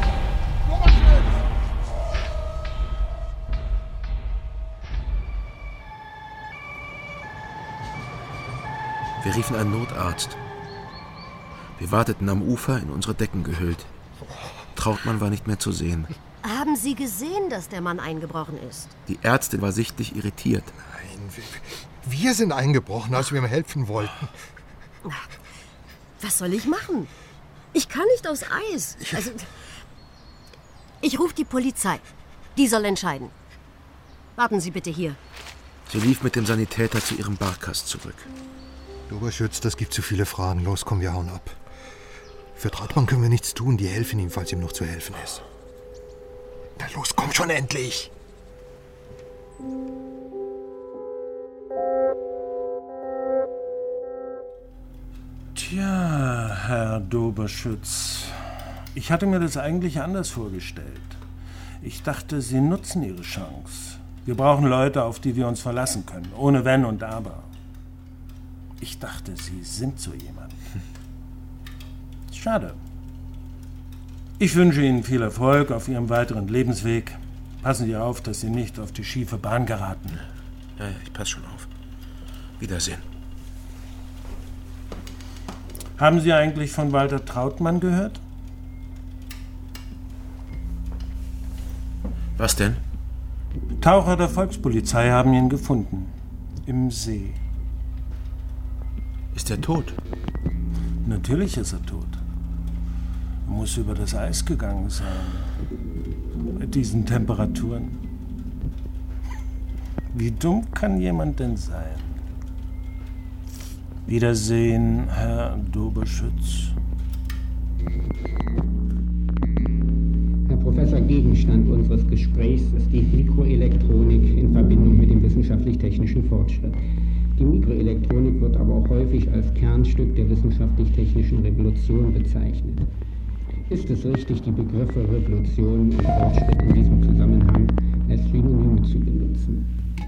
Wir riefen einen Notarzt. Wir warteten am Ufer, in unsere Decken gehüllt. Trautmann war nicht mehr zu sehen. Haben Sie gesehen, dass der Mann eingebrochen ist? Die Ärztin war sichtlich irritiert. Nein, wir sind eingebrochen, als wir ihm helfen wollten. Was soll ich machen? Ich kann nicht aus Eis. Also, ich rufe die Polizei. Die soll entscheiden. Warten Sie bitte hier. Sie lief mit dem Sanitäter zu ihrem Barkas zurück. Doberschütz, das gibt zu viele Fragen. Los, komm, wir hauen ab. Für Trautmann können wir nichts tun. Die helfen ihm, falls ihm noch zu helfen ist. Na los, komm schon endlich! Tja, Herr Doberschütz, ich hatte mir das eigentlich anders vorgestellt. Ich dachte, Sie nutzen Ihre Chance. Wir brauchen Leute, auf die wir uns verlassen können, ohne Wenn und Aber. Ich dachte, Sie sind so jemand. Schade. Ich wünsche Ihnen viel Erfolg auf Ihrem weiteren Lebensweg. Passen Sie auf, dass Sie nicht auf die schiefe Bahn geraten. Ja, ja, ich pass schon auf. Wiedersehen. Haben Sie eigentlich von Walter Trautmann gehört? Was denn? Taucher der Volkspolizei haben ihn gefunden. Im See. Ist er tot? Natürlich ist er tot. Er muss über das Eis gegangen sein. Bei diesen Temperaturen. Wie dumm kann jemand denn sein? Wiedersehen, Herr Doberschütz. Herr Professor, Gegenstand unseres Gesprächs ist die Mikroelektronik in Verbindung mit dem wissenschaftlich-technischen Fortschritt. Die Mikroelektronik wird aber auch häufig als Kernstück der wissenschaftlich-technischen Revolution bezeichnet. Ist es richtig, die Begriffe Revolution und Fortschritt in diesem Zusammenhang als Synonyme zu benutzen.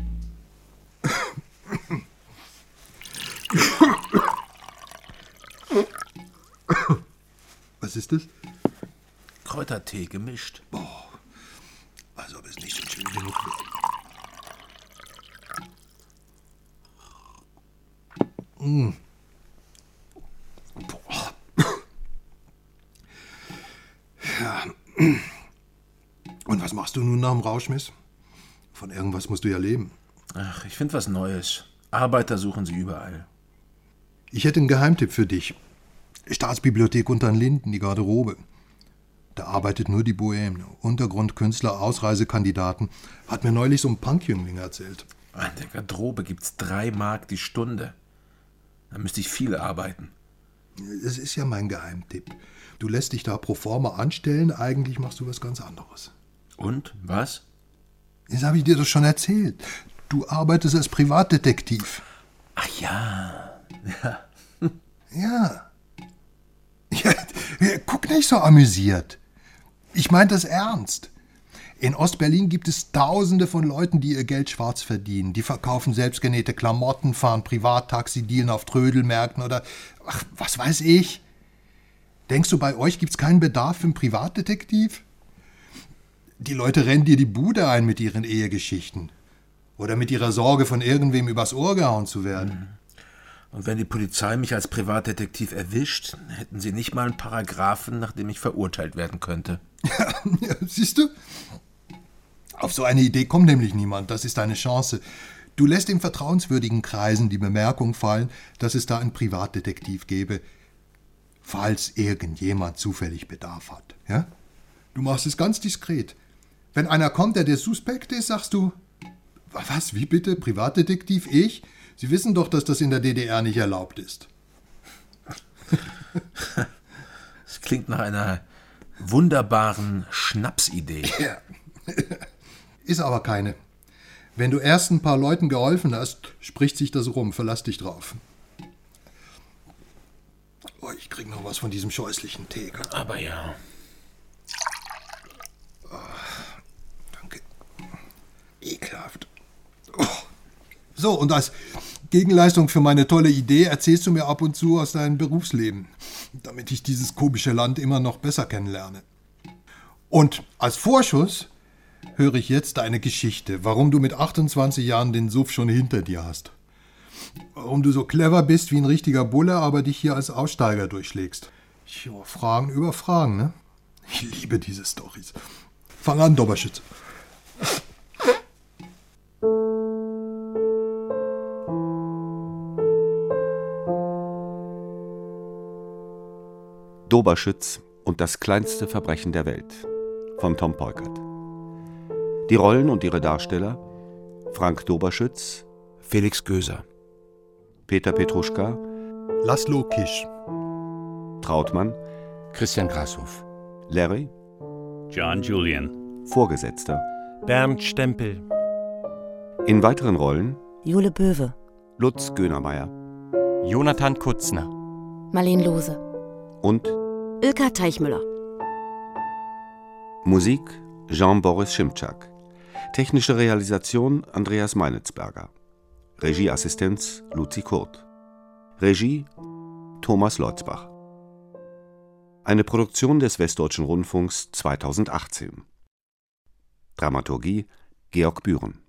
Was ist das? Kräutertee gemischt. Boah, als ob es nicht schon schön genug wäre. Mm. Boah. Ja. Und was machst du nun nach dem Rauschmiss? Von irgendwas musst du ja leben. Ach, ich finde was Neues. Arbeiter suchen sie überall. Ich hätte einen Geheimtipp für dich. Staatsbibliothek unter den Linden, die Garderobe. Da arbeitet nur die Bohème. Untergrundkünstler, Ausreisekandidaten. Hat mir neulich so ein Punkjüngling erzählt. An der Garderobe gibt's drei Mark die Stunde. Da müsste ich viel arbeiten. Das ist ja mein Geheimtipp. Du lässt dich da pro forma anstellen, eigentlich machst du was ganz anderes. Und? Was? Das habe ich dir doch schon erzählt. Du arbeitest als Privatdetektiv. Ach ja. Ja. Ja. Ja, guck nicht so amüsiert. Ich meine das ernst. In Ostberlin gibt es Tausende von Leuten, die ihr Geld schwarz verdienen. Die verkaufen selbstgenähte Klamotten, fahren Privattaxi, dealen auf Trödelmärkten oder ach, was weiß ich. Denkst du, bei euch gibt's keinen Bedarf für einen Privatdetektiv? Die Leute rennen dir die Bude ein mit ihren Ehegeschichten. Oder mit ihrer Sorge, von irgendwem übers Ohr gehauen zu werden. Und wenn die Polizei mich als Privatdetektiv erwischt, hätten sie nicht mal einen Paragraphen, nach dem ich verurteilt werden könnte. Ja, siehst du? Auf so eine Idee kommt nämlich niemand. Das ist deine Chance. Du lässt in vertrauenswürdigen Kreisen die Bemerkung fallen, dass es da einen Privatdetektiv gäbe, falls irgendjemand zufällig Bedarf hat. Ja? Du machst es ganz diskret. Wenn einer kommt, der dir suspekt ist, sagst du, was, wie bitte, Privatdetektiv, ich? Sie wissen doch, dass das in der D D R nicht erlaubt ist. Das klingt nach einer wunderbaren Schnapsidee. Ja. Ist aber keine. Wenn du erst ein paar Leuten geholfen hast, spricht sich das rum. Verlass dich drauf. Oh, ich krieg noch was von diesem scheußlichen Tee. Aber ja. Oh, danke. Ekelhaft. Oh. So, und als Gegenleistung für meine tolle Idee erzählst du mir ab und zu aus deinem Berufsleben, damit ich dieses komische Land immer noch besser kennenlerne. Und als Vorschuss höre ich jetzt deine Geschichte, warum du mit achtundzwanzig Jahren den Suff schon hinter dir hast. Warum du so clever bist wie ein richtiger Bulle, aber dich hier als Aussteiger durchschlägst. Jo, Fragen über Fragen, ne? Ich liebe diese Storys. Fang an, Doberschütz. Doberschütz und das kleinste Verbrechen der Welt von Tom Peukert. Die Rollen und ihre Darsteller: Frank Doberschütz, Felix Göser, Peter Petruschka, Laszlo Kisch, Trautmann, Christian Grashoff, Larry, John Julian, Vorgesetzter, Bernd Stempel. In weiteren Rollen: Jule Böwe, Lutz Gönermeier, Jonathan Kutzner, Marleen Lohse und Ilka Teichmüller. Musik Jean-Boris Schimczak. Technische Realisation Andreas Meinitzberger. Regieassistenz Luzi Kurt. Regie Thomas Leutzbach. Eine Produktion des Westdeutschen Rundfunks zweitausendachtzehn. Dramaturgie Georg Bühren.